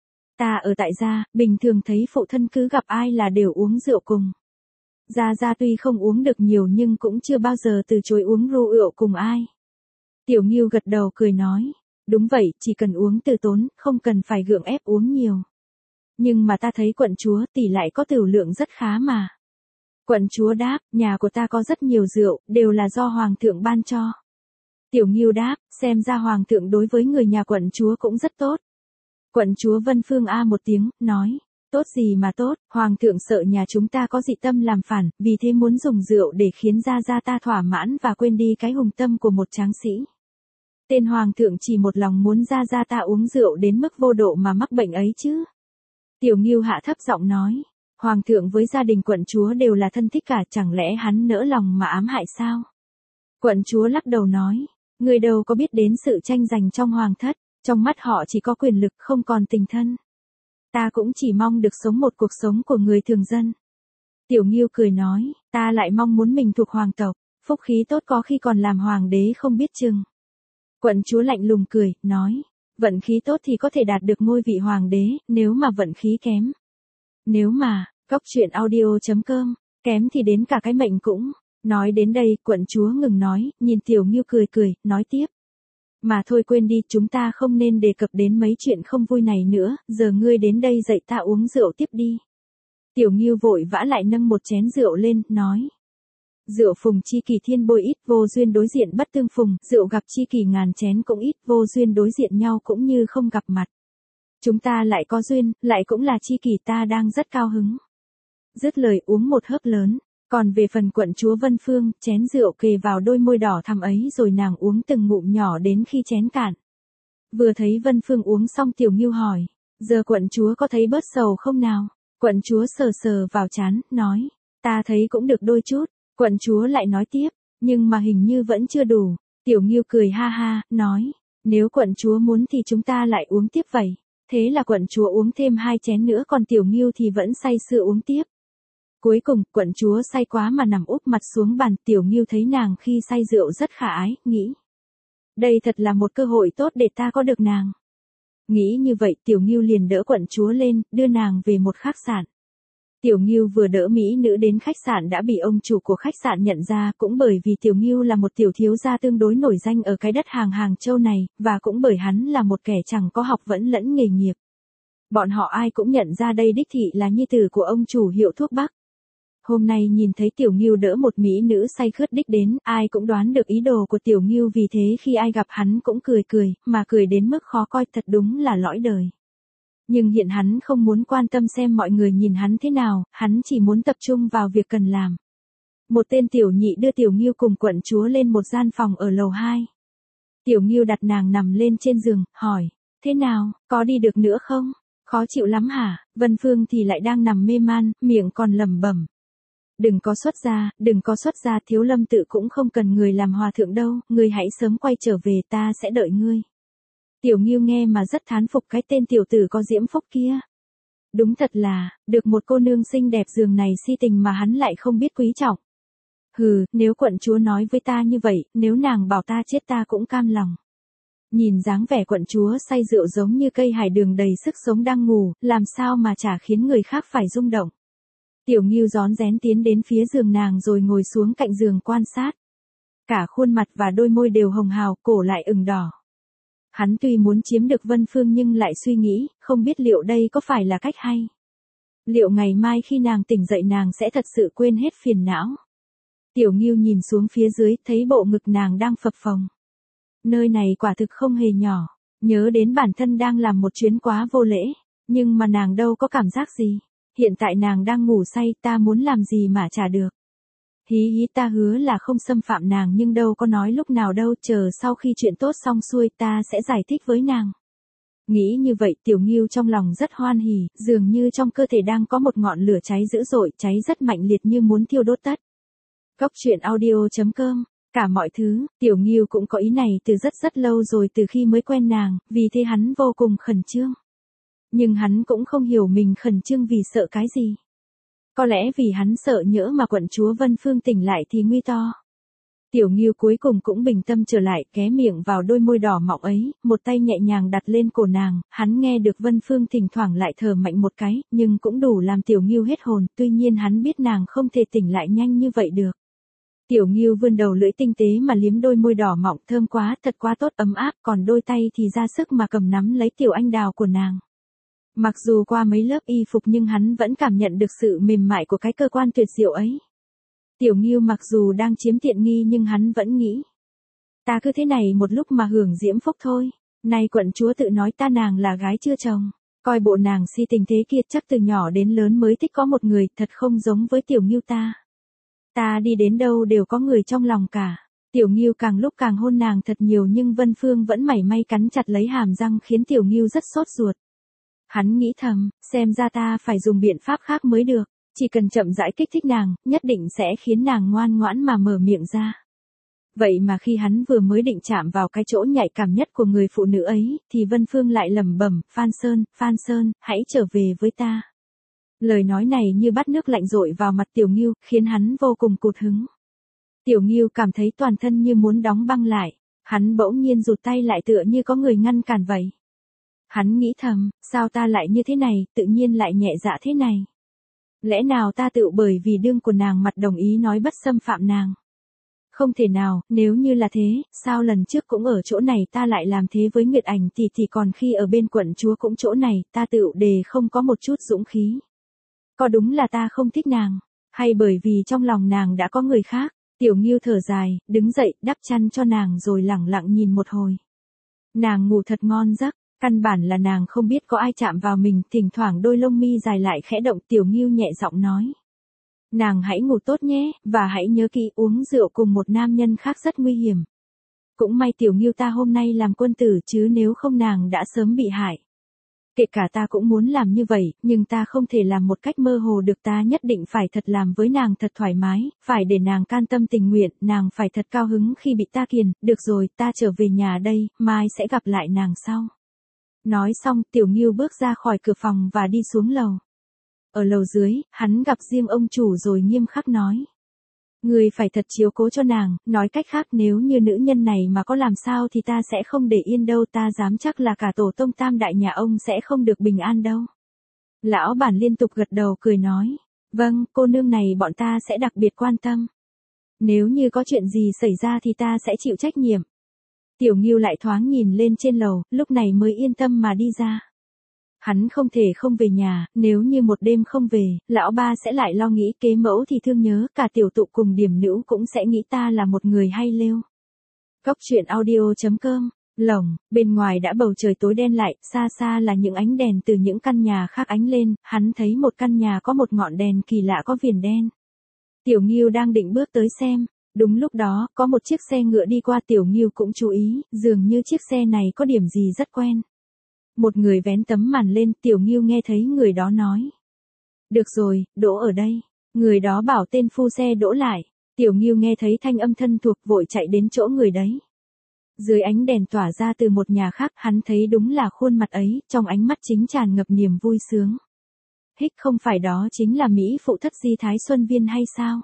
Ta ở tại gia, bình thường thấy phụ thân cứ gặp ai là đều uống rượu cùng. Gia Gia tuy không uống được nhiều nhưng cũng chưa bao giờ từ chối uống rượu cùng ai. Tiểu Ngưu gật đầu cười nói, đúng vậy, chỉ cần uống từ tốn, không cần phải gượng ép uống nhiều. Nhưng mà ta thấy quận chúa tỷ lại có tửu lượng rất khá mà. Quận chúa đáp, nhà của ta có rất nhiều rượu, đều là do hoàng thượng ban cho. Tiểu Ngưu đáp, xem ra hoàng thượng đối với người nhà quận chúa cũng rất tốt. Quận chúa Vân Phương a một tiếng, nói, tốt gì mà tốt, hoàng thượng sợ nhà chúng ta có dị tâm làm phản, vì thế muốn dùng rượu để khiến Gia Gia ta thỏa mãn và quên đi cái hùng tâm của một tráng sĩ. Tên hoàng thượng chỉ một lòng muốn Gia Gia ta uống rượu đến mức vô độ mà mắc bệnh ấy chứ. Tiểu Ngưu hạ thấp giọng nói, hoàng thượng với gia đình quận chúa đều là thân thích cả, chẳng lẽ hắn nỡ lòng mà ám hại sao? Quận chúa lắc đầu nói, người đâu có biết đến sự tranh giành trong hoàng thất, trong mắt họ chỉ có quyền lực không còn tình thân. Ta cũng chỉ mong được sống một cuộc sống của người thường dân. Tiểu Ngưu cười nói, ta lại mong muốn mình thuộc hoàng tộc, phúc khí tốt có khi còn làm hoàng đế không biết chừng. Quận chúa lạnh lùng cười, nói, vận khí tốt thì có thể đạt được ngôi vị hoàng đế, nếu mà vận khí kém. Nếu mà, Cóc Truyện Audio.com, kém thì đến cả cái mệnh cũng. Nói đến đây, quận chúa ngừng nói, nhìn Tiểu Ngưu cười cười, nói tiếp. Mà thôi quên đi, chúng ta không nên đề cập đến mấy chuyện không vui này nữa, giờ ngươi đến đây dạy ta uống rượu tiếp đi. Tiểu Ngưu vội vã lại nâng một chén rượu lên, nói. Rượu phùng chi kỳ thiên bôi ít, vô duyên đối diện bất tương phùng, rượu gặp chi kỳ ngàn chén cũng ít, vô duyên đối diện nhau cũng như không gặp mặt. Chúng ta lại có duyên, lại cũng là chi kỳ, ta đang rất cao hứng. Dứt lời uống một hớp lớn, còn về phần quận chúa Vân Phương, chén rượu kề vào đôi môi đỏ thắm ấy rồi nàng uống từng ngụm nhỏ đến khi chén cạn. Vừa thấy Vân Phương uống xong Tiểu Ngưu hỏi, giờ quận chúa có thấy bớt sầu không nào? Quận chúa sờ sờ vào trán, nói, ta thấy cũng được đôi chút. Quận chúa lại nói tiếp, nhưng mà hình như vẫn chưa đủ. Tiểu Ngưu cười ha ha, nói, nếu quận chúa muốn thì chúng ta lại uống tiếp vậy. Thế là quận chúa uống thêm 2 chén nữa, còn Tiểu Ngưu thì vẫn say sưa uống tiếp. Cuối cùng, quận chúa say quá mà nằm úp mặt xuống bàn. Tiểu Ngưu thấy nàng khi say rượu rất khả ái, nghĩ, đây thật là một cơ hội tốt để ta có được nàng. Nghĩ như vậy, Tiểu Ngưu liền đỡ quận chúa lên, đưa nàng về một khách sạn. Tiểu Ngưu vừa đỡ mỹ nữ đến khách sạn đã bị ông chủ của khách sạn nhận ra, cũng bởi vì Tiểu Ngưu là một tiểu thiếu gia tương đối nổi danh ở cái đất Hàng Châu này, và cũng bởi hắn là một kẻ chẳng có học vấn lẫn nghề nghiệp. Bọn họ ai cũng nhận ra đây đích thị là nhi tử của ông chủ hiệu thuốc Bắc. Hôm nay nhìn thấy Tiểu Ngưu đỡ một mỹ nữ say khướt đích đến, ai cũng đoán được ý đồ của Tiểu Ngưu, vì thế khi ai gặp hắn cũng cười cười, mà cười đến mức khó coi, thật đúng là lõi đời. Nhưng hiện hắn không muốn quan tâm xem mọi người nhìn hắn thế nào, hắn chỉ muốn tập trung vào việc cần làm. Một tên tiểu nhị đưa Tiểu Ngưu cùng quận chúa lên một gian phòng ở lầu 2. Tiểu Ngưu đặt nàng nằm lên trên giường, hỏi, thế nào, có đi được nữa không? Khó chịu lắm hả? Vân Phương thì lại đang nằm mê man, miệng còn lẩm bẩm. Đừng có xuất gia, Thiếu Lâm tự cũng không cần người làm hòa thượng đâu, ngươi hãy sớm quay trở về, ta sẽ đợi ngươi. Tiểu Ngưu nghe mà rất thán phục cái tên tiểu tử có diễm phúc kia. Đúng thật là, được một cô nương xinh đẹp giường này si tình mà hắn lại không biết quý trọng. Hừ, nếu quận chúa nói với ta như vậy, nếu nàng bảo ta chết ta cũng cam lòng. Nhìn dáng vẻ quận chúa say rượu giống như cây hải đường đầy sức sống đang ngủ, làm sao mà chả khiến người khác phải rung động. Tiểu Ngưu rón rén tiến đến phía giường nàng rồi ngồi xuống cạnh giường quan sát. Cả khuôn mặt và đôi môi đều hồng hào, cổ lại ửng đỏ. Hắn tuy muốn chiếm được Vân Phương nhưng lại suy nghĩ, không biết liệu đây có phải là cách hay. Liệu ngày mai khi nàng tỉnh dậy nàng sẽ thật sự quên hết phiền não? Tiểu Ngưu nhìn xuống phía dưới, thấy bộ ngực nàng đang phập phồng. Nơi này quả thực không hề nhỏ, nhớ đến bản thân đang làm một chuyến quá vô lễ, nhưng mà nàng đâu có cảm giác gì. Hiện tại nàng đang ngủ say, ta muốn làm gì mà trả được. Hí hí, ta hứa là không xâm phạm nàng nhưng đâu có nói lúc nào đâu, chờ sau khi chuyện tốt xong xuôi ta sẽ giải thích với nàng. Nghĩ như vậy Tiểu Ngưu trong lòng rất hoan hỉ, dường như trong cơ thể đang có một ngọn lửa cháy dữ dội, cháy rất mạnh liệt như muốn thiêu đốt tất. Cốc truyện audio.com. Cả mọi thứ, Tiểu Ngưu cũng có ý này từ rất rất lâu rồi, từ khi mới quen nàng, vì thế hắn vô cùng khẩn trương. Nhưng hắn cũng không hiểu mình khẩn trương vì sợ cái gì. Có lẽ vì hắn sợ nhỡ mà quận chúa Vân Phương tỉnh lại thì nguy to. Tiểu Ngưu cuối cùng cũng bình tâm trở lại, ghé miệng vào đôi môi đỏ mọng ấy, một tay nhẹ nhàng đặt lên cổ nàng, hắn nghe được Vân Phương thỉnh thoảng lại thở mạnh một cái, nhưng cũng đủ làm Tiểu Ngưu hết hồn, tuy nhiên hắn biết nàng không thể tỉnh lại nhanh như vậy được. Tiểu Ngưu vươn đầu lưỡi tinh tế mà liếm đôi môi đỏ mọng, thơm quá, thật quá tốt, ấm áp, còn đôi tay thì ra sức mà cầm nắm lấy tiểu anh đào của nàng. Mặc dù qua mấy lớp y phục nhưng hắn vẫn cảm nhận được sự mềm mại của cái cơ quan tuyệt diệu ấy. Tiểu Ngưu mặc dù đang chiếm tiện nghi nhưng hắn vẫn nghĩ. Ta cứ thế này một lúc mà hưởng diễm phúc thôi. Nay quận chúa tự nói ta nàng là gái chưa chồng. Coi bộ nàng si tình thế kia, chắc từ nhỏ đến lớn mới thích có một người, thật không giống với Tiểu Ngưu ta. Ta đi đến đâu đều có người trong lòng cả. Tiểu Ngưu càng lúc càng hôn nàng thật nhiều nhưng Vân Phương vẫn mảy may cắn chặt lấy hàm răng khiến Tiểu Ngưu rất sốt ruột. Hắn nghĩ thầm, xem ra ta phải dùng biện pháp khác mới được, chỉ cần chậm rãi kích thích nàng, nhất định sẽ khiến nàng ngoan ngoãn mà mở miệng ra. Vậy mà khi hắn vừa mới định chạm vào cái chỗ nhạy cảm nhất của người phụ nữ ấy, thì Vân Phương lại lẩm bẩm, Phan Sơn, hãy trở về với ta. Lời nói này như bát nước lạnh dội vào mặt Tiểu Ngưu, khiến hắn vô cùng cụt hứng. Tiểu Ngưu cảm thấy toàn thân như muốn đóng băng lại, hắn bỗng nhiên rụt tay lại tựa như có người ngăn cản vậy. Hắn nghĩ thầm, sao ta lại như thế này, tự nhiên lại nhẹ dạ thế này. Lẽ nào ta tự bởi vì đương của nàng mặt đồng ý nói bất xâm phạm nàng. Không thể nào, nếu như là thế, sao lần trước cũng ở chỗ này ta lại làm thế với Nguyệt Ảnh thì còn khi ở bên quận chúa cũng chỗ này, ta tự đề không có một chút dũng khí. Có đúng là ta không thích nàng, hay bởi vì trong lòng nàng đã có người khác? Tiểu Ngưu thở dài, đứng dậy, đắp chăn cho nàng rồi lẳng lặng nhìn một hồi. Nàng ngủ thật ngon giấc, căn bản là nàng không biết có ai chạm vào mình, thỉnh thoảng đôi lông mi dài lại khẽ động. Tiểu Ngưu nhẹ giọng nói. Nàng hãy ngủ tốt nhé, và hãy nhớ kỹ, uống rượu cùng một nam nhân khác rất nguy hiểm. Cũng may Tiểu Ngưu ta hôm nay làm quân tử chứ nếu không nàng đã sớm bị hại. Kể cả ta cũng muốn làm như vậy, nhưng ta không thể làm một cách mơ hồ được, ta nhất định phải thật làm với nàng thật thoải mái, phải để nàng can tâm tình nguyện, nàng phải thật cao hứng khi bị ta kiềm. Được rồi, ta trở về nhà đây, mai sẽ gặp lại nàng sau. Nói xong, Tiểu Ngưu bước ra khỏi cửa phòng và đi xuống lầu. Ở lầu dưới, hắn gặp riêng ông chủ rồi nghiêm khắc nói. Người phải thật chiếu cố cho nàng, nói cách khác nếu như nữ nhân này mà có làm sao thì ta sẽ không để yên đâu, ta dám chắc là cả tổ tông tam đại nhà ông sẽ không được bình an đâu. Lão bản liên tục gật đầu cười nói. Vâng, cô nương này bọn ta sẽ đặc biệt quan tâm. Nếu như có chuyện gì xảy ra thì ta sẽ chịu trách nhiệm. Tiểu Ngưu lại thoáng nhìn lên trên lầu, lúc này mới yên tâm mà đi ra. Hắn không thể không về nhà, nếu như một đêm không về, lão ba sẽ lại lo nghĩ kế mẫu thì thương nhớ, cả tiểu tụ cùng điểm nữ cũng sẽ nghĩ ta là một người hay lêu. Cốc truyện audio.com. Lồng, bên ngoài đã bầu trời tối đen lại, xa xa là những ánh đèn từ những căn nhà khác ánh lên, hắn thấy một căn nhà có một ngọn đèn kỳ lạ có viền đen. Tiểu Ngưu đang định bước tới xem. Đúng lúc đó, có một chiếc xe ngựa đi qua. Tiểu Ngưu cũng chú ý, dường như chiếc xe này có điểm gì rất quen. Một người vén tấm màn lên, Tiểu Ngưu nghe thấy người đó nói. Được rồi, đỗ ở đây. Người đó bảo tên phu xe đỗ lại. Tiểu Ngưu nghe thấy thanh âm thân thuộc vội chạy đến chỗ người đấy. Dưới ánh đèn tỏa ra từ một nhà khác, hắn thấy đúng là khuôn mặt ấy, trong ánh mắt chính tràn ngập niềm vui sướng. Hích, không phải đó chính là Mỹ phụ thất Di Thái Xuân Viên hay sao?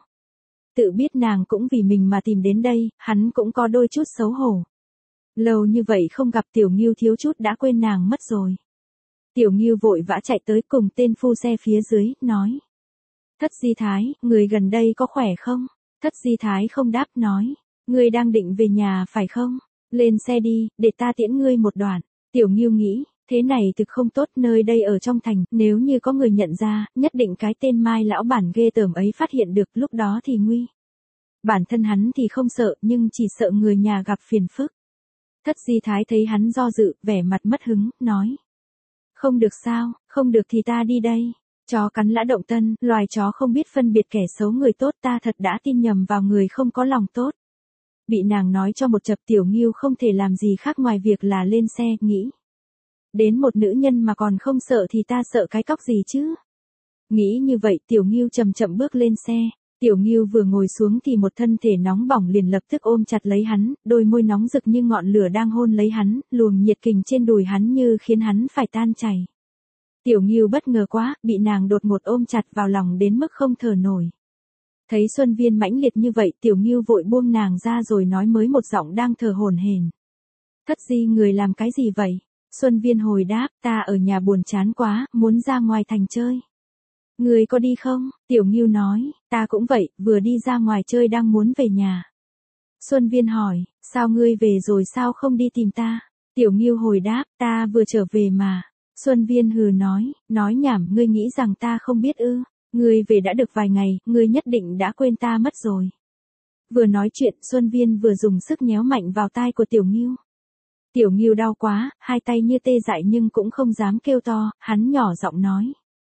Tự biết nàng cũng vì mình mà tìm đến đây, hắn cũng có đôi chút xấu hổ. Lâu như vậy không gặp, Tiểu Ngưu thiếu chút đã quên nàng mất rồi. Tiểu Ngưu vội vã chạy tới cùng tên phu xe phía dưới, nói. Thất Di Thái, người gần đây có khỏe không? Thất Di Thái không đáp, nói. Ngươi đang định về nhà phải không? Lên xe đi, để ta tiễn ngươi một đoạn. Tiểu Ngưu nghĩ, Thế này thực không tốt, nơi đây ở trong thành, nếu như có người nhận ra, nhất định cái tên Mai lão bản ghê tởm ấy phát hiện được, lúc đó thì nguy. Bản thân hắn thì không sợ, nhưng chỉ sợ người nhà gặp phiền phức. Thất Di Thái thấy hắn do dự, vẻ mặt mất hứng, nói. Không được sao, không được thì ta đi đây. Chó cắn lã động tân, loài chó không biết phân biệt kẻ xấu người tốt, ta thật đã tin nhầm vào người không có lòng tốt. Bị nàng nói cho một chập, Tiểu Ngưu không thể làm gì khác ngoài việc là lên xe, nghĩ. Đến một nữ nhân mà còn không sợ thì ta sợ cái cóc gì chứ? Nghĩ như vậy, Tiểu Ngưu chậm chậm bước lên xe. Tiểu Ngưu vừa ngồi xuống thì một thân thể nóng bỏng liền lập tức ôm chặt lấy hắn, đôi môi nóng rực như ngọn lửa đang hôn lấy hắn, luồng nhiệt kình trên đùi hắn như khiến hắn phải tan chảy. Tiểu Ngưu bất ngờ quá, bị nàng đột ngột ôm chặt vào lòng đến mức không thở nổi. Thấy Xuân Viên mãnh liệt như vậy, Tiểu Ngưu vội buông nàng ra rồi nói mới một giọng đang thở hổn hển. Thất Di, người làm cái gì vậy? Xuân Viên hồi đáp, ta ở nhà buồn chán quá, muốn ra ngoài thành chơi. Người có đi không? Tiểu Ngưu nói, ta cũng vậy, vừa đi ra ngoài chơi đang muốn về nhà. Xuân Viên hỏi, sao ngươi về rồi sao không đi tìm ta? Tiểu Ngưu hồi đáp, ta vừa trở về mà. Xuân Viên hừ nói nhảm, ngươi nghĩ rằng ta không biết ư? Ngươi về đã được vài ngày, ngươi nhất định đã quên ta mất rồi. Vừa nói chuyện, Xuân Viên vừa dùng sức nhéo mạnh vào tai của Tiểu Ngưu. Tiểu Ngưu đau quá, hai tay như tê dại nhưng cũng không dám kêu to, hắn nhỏ giọng nói.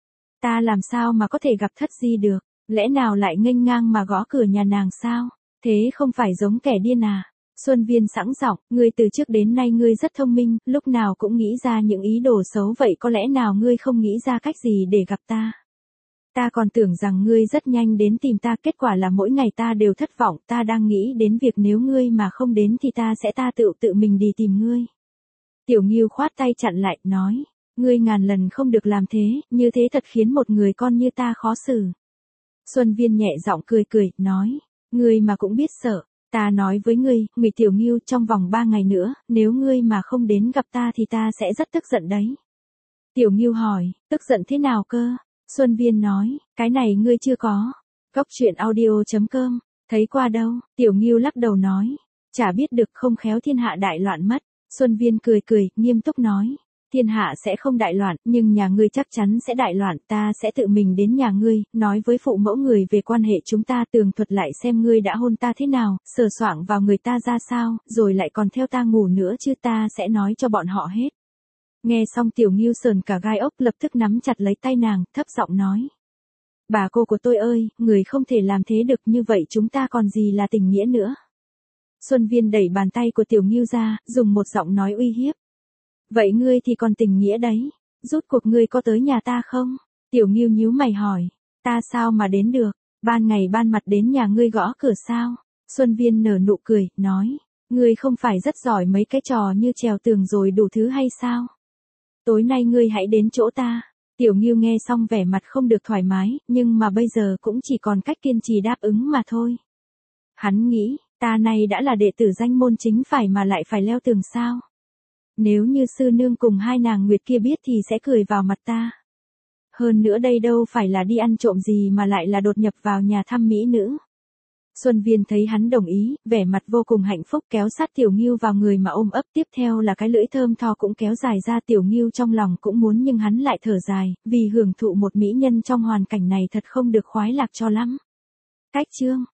Ta làm sao mà có thể gặp Thất Di được, lẽ nào lại nghênh ngang mà gõ cửa nhà nàng sao? Thế không phải giống kẻ điên à? Xuân Viên sẵn giọng, ngươi từ trước đến nay ngươi rất thông minh, lúc nào cũng nghĩ ra những ý đồ xấu, vậy có lẽ nào ngươi không nghĩ ra cách gì để gặp ta? Ta còn tưởng rằng ngươi rất nhanh đến tìm ta, kết quả là mỗi ngày ta đều thất vọng, ta đang nghĩ đến việc nếu ngươi mà không đến thì ta sẽ tự mình đi tìm ngươi. Tiểu Ngưu khoát tay chặn lại, nói, ngươi ngàn lần không được làm thế, như thế thật khiến một người con như ta khó xử. Xuân Viên nhẹ giọng cười, nói, ngươi mà cũng biết sợ, ta nói với ngươi, Ngụy Tiểu Ngưu, trong vòng 3 ngày nữa, nếu ngươi mà không đến gặp ta thì ta sẽ rất tức giận đấy. Tiểu Ngưu hỏi, tức giận thế nào cơ? Xuân Viên nói, cái này ngươi chưa có. Cóc truyện audio.com, thấy qua đâu? Tiểu Ngưu lắc đầu nói, chả biết được, không khéo thiên hạ đại loạn mất. Xuân Viên cười, nghiêm túc nói, thiên hạ sẽ không đại loạn, nhưng nhà ngươi chắc chắn sẽ đại loạn, ta sẽ tự mình đến nhà ngươi, nói với phụ mẫu người về quan hệ chúng ta, tường thuật lại xem ngươi đã hôn ta thế nào, sờ soạng vào người ta ra sao, rồi lại còn theo ta ngủ nữa chứ, ta sẽ nói cho bọn họ hết. Nghe xong Tiểu Ngưu sờn cả gai ốc, lập tức nắm chặt lấy tay nàng, thấp giọng nói. Bà cô của tôi ơi, người không thể làm thế được, như vậy chúng ta còn gì là tình nghĩa nữa. Xuân Viên đẩy bàn tay của Tiểu Ngưu ra, dùng một giọng nói uy hiếp. Vậy ngươi thì còn tình nghĩa đấy, rút cuộc ngươi có tới nhà ta không? Tiểu Ngưu nhíu mày hỏi, ta sao mà đến được, ban ngày ban mặt đến nhà ngươi gõ cửa sao? Xuân Viên nở nụ cười, nói, ngươi không phải rất giỏi mấy cái trò như trèo tường rồi đủ thứ hay sao? Tối nay ngươi hãy đến chỗ ta. Tiểu Ngưu nghe xong vẻ mặt không được thoải mái, nhưng mà bây giờ cũng chỉ còn cách kiên trì đáp ứng mà thôi. Hắn nghĩ, ta này đã là đệ tử danh môn chính phải mà lại phải leo tường sao? Nếu như sư nương cùng hai nàng Nguyệt kia biết thì sẽ cười vào mặt ta. Hơn nữa đây đâu phải là đi ăn trộm gì mà lại là đột nhập vào nhà thăm mỹ nữ. Xuân Viên thấy hắn đồng ý, vẻ mặt vô cùng hạnh phúc, kéo sát Tiểu Ngưu vào người mà ôm ấp, tiếp theo là cái lưỡi thơm tho cũng kéo dài ra. Tiểu Ngưu trong lòng cũng muốn nhưng hắn lại thở dài, vì hưởng thụ một mỹ nhân trong hoàn cảnh này thật không được khoái lạc cho lắm. Cách chương